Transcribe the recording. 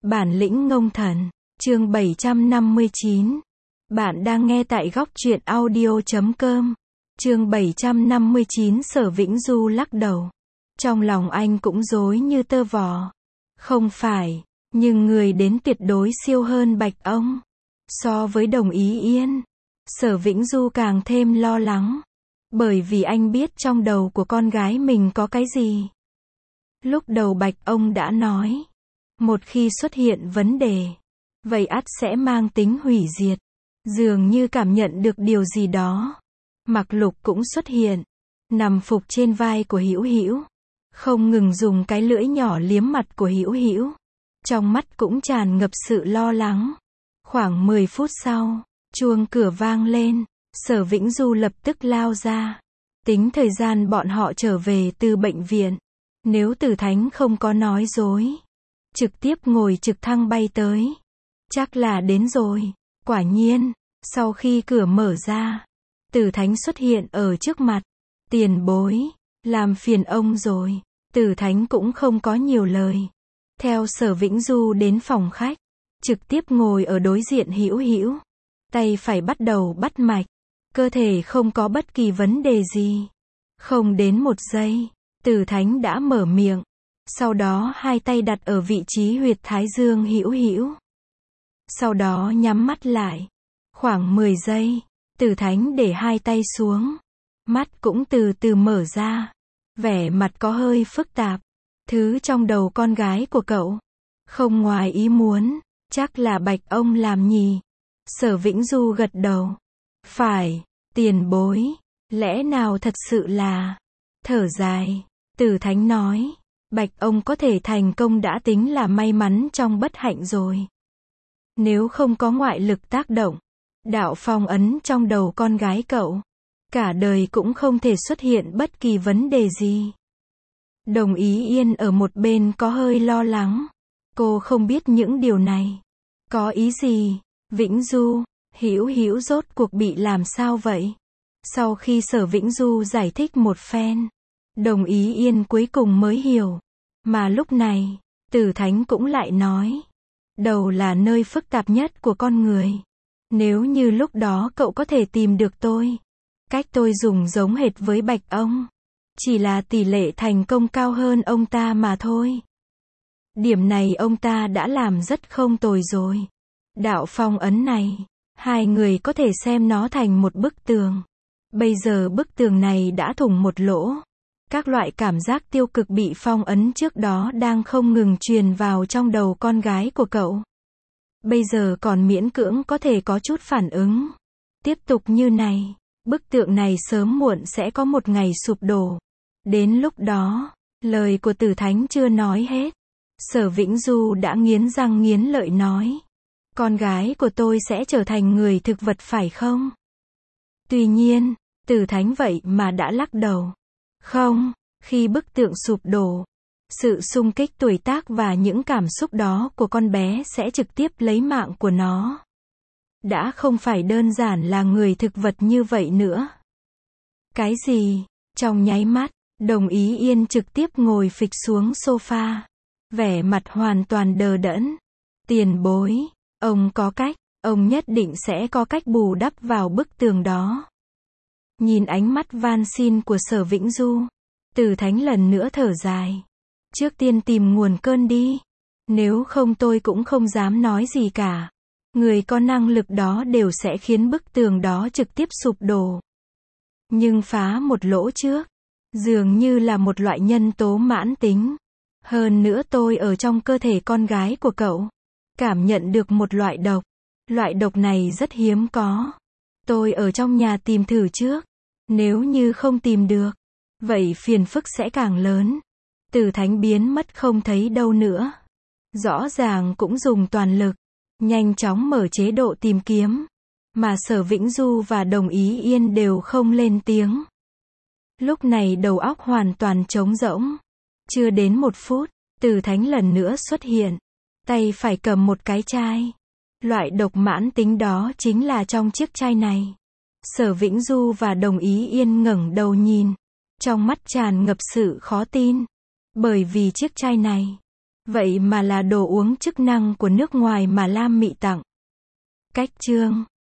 Bản lĩnh ngông thần, chương 759. Bạn đang nghe tại góc truyện audio.com. Chương 759. Sở Vĩnh Du lắc đầu. Trong lòng anh cũng rối như tơ vò. Không phải, nhưng người đến tuyệt đối siêu hơn Bạch Ông. So với Đồng Ý Yên, Sở Vĩnh Du càng thêm lo lắng. Bởi vì anh biết trong đầu của con gái mình có cái gì. Lúc đầu Bạch Ông đã nói, một khi xuất hiện vấn đề, vậy ắt sẽ mang tính hủy diệt. Dường như cảm nhận được điều gì đó, Mạc Lục cũng xuất hiện, nằm phục trên vai của Hữu Hữu, không ngừng dùng cái lưỡi nhỏ liếm mặt của Hữu Hữu. Trong mắt cũng tràn ngập sự lo lắng. Khoảng 10 phút sau, chuông cửa vang lên, Sở Vĩnh Du lập tức lao ra. Tính thời gian bọn họ trở về từ bệnh viện, nếu Tử Thánh không có nói dối, trực tiếp ngồi trực thăng bay tới. Chắc là đến rồi. Quả nhiên, sau khi cửa mở ra, Tử Thánh xuất hiện ở trước mặt. Tiền bối, làm phiền ông rồi. Tử Thánh cũng không có nhiều lời. Theo Sở Vĩnh Du đến phòng khách, trực tiếp ngồi ở đối diện Hữu Hữu. Tay phải bắt đầu bắt mạch. Cơ thể không có bất kỳ vấn đề gì. Không đến một giây, Tử Thánh đã mở miệng. Sau đó hai tay đặt ở vị trí huyệt thái dương Hữu Hữu. Sau đó nhắm mắt lại. Khoảng 10 giây, Tử Thánh để hai tay xuống. Mắt cũng từ từ mở ra. Vẻ mặt có hơi phức tạp. Thứ trong đầu con gái của cậu. Không ngoài ý muốn, chắc là Bạch Ông làm nhỉ. Sở Vĩnh Du gật đầu. Phải, tiền bối. Lẽ nào thật sự là... Thở dài, Tử Thánh nói. Bạch Ông có thể thành công đã tính là may mắn trong bất hạnh rồi. Nếu không có ngoại lực tác động, đạo phong ấn trong đầu con gái cậu, cả đời cũng không thể xuất hiện bất kỳ vấn đề gì. Đồng Ý Yên ở một bên có hơi lo lắng. Cô không biết những điều này. Có ý gì? Vĩnh Du, Hữu Hữu rốt cuộc bị làm sao vậy? Sau khi Sở Vĩnh Du giải thích một phen, Đồng Ý Yên cuối cùng mới hiểu. Mà lúc này, Tử Thánh cũng lại nói. Đầu là nơi phức tạp nhất của con người. Nếu như lúc đó cậu có thể tìm được tôi, cách tôi dùng giống hệt với Bạch Ông, chỉ là tỷ lệ thành công cao hơn ông ta mà thôi. Điểm này ông ta đã làm rất không tồi rồi. Đạo phong ấn này, hai người có thể xem nó thành một bức tường. Bây giờ bức tường này đã thủng một lỗ. Các loại cảm giác tiêu cực bị phong ấn trước đó đang không ngừng truyền vào trong đầu con gái của cậu. Bây giờ còn miễn cưỡng có thể có chút phản ứng. Tiếp tục như này, bức tượng này sớm muộn sẽ có một ngày sụp đổ. Đến lúc đó, lời của Tử Thánh chưa nói hết. Sở Vĩnh Du đã nghiến răng nghiến lợi nói. Con gái của tôi sẽ trở thành người thực vật phải không? Tuy nhiên, Tử Thánh vậy mà đã lắc đầu. Không, khi bức tượng sụp đổ, sự xung kích tuổi tác và những cảm xúc đó của con bé sẽ trực tiếp lấy mạng của nó. Đã không phải đơn giản là người thực vật như vậy nữa. Cái gì? Trong nháy mắt, Đồng Ý Yên trực tiếp ngồi phịch xuống sofa. Vẻ mặt hoàn toàn đờ đẫn. Tiền bối, ông có cách, ông nhất định sẽ có cách bù đắp vào bức tường đó. Nhìn ánh mắt van xin của Sở Vĩnh Du, Tử Thánh lần nữa thở dài. Trước tiên tìm nguồn cơn đi. Nếu không tôi cũng không dám nói gì cả. Người có năng lực đó đều sẽ khiến bức tường đó trực tiếp sụp đổ. Nhưng phá một lỗ trước, dường như là một loại nhân tố mãn tính. Hơn nữa tôi ở trong cơ thể con gái của cậu, cảm nhận được một loại độc. Loại độc này rất hiếm có. Tôi ở trong nhà tìm thử trước. Nếu như không tìm được, vậy phiền phức sẽ càng lớn. Tử Thánh biến mất không thấy đâu nữa. Rõ ràng cũng dùng toàn lực, nhanh chóng mở chế độ tìm kiếm. Mà Sở Vĩnh Du và Đồng Ý Yên đều không lên tiếng. Lúc này đầu óc hoàn toàn trống rỗng. Chưa đến 1 phút, Tử Thánh lần nữa xuất hiện. Tay phải cầm một cái chai. Loại độc mãn tính đó chính là trong chiếc chai này. Sở Vĩnh Du và Đồng Ý Yên ngẩng đầu nhìn. Trong mắt tràn ngập sự khó tin. Bởi vì chiếc chai này, Vậy mà là đồ uống chức năng của nước ngoài mà Lam Mị tặng. Cách chương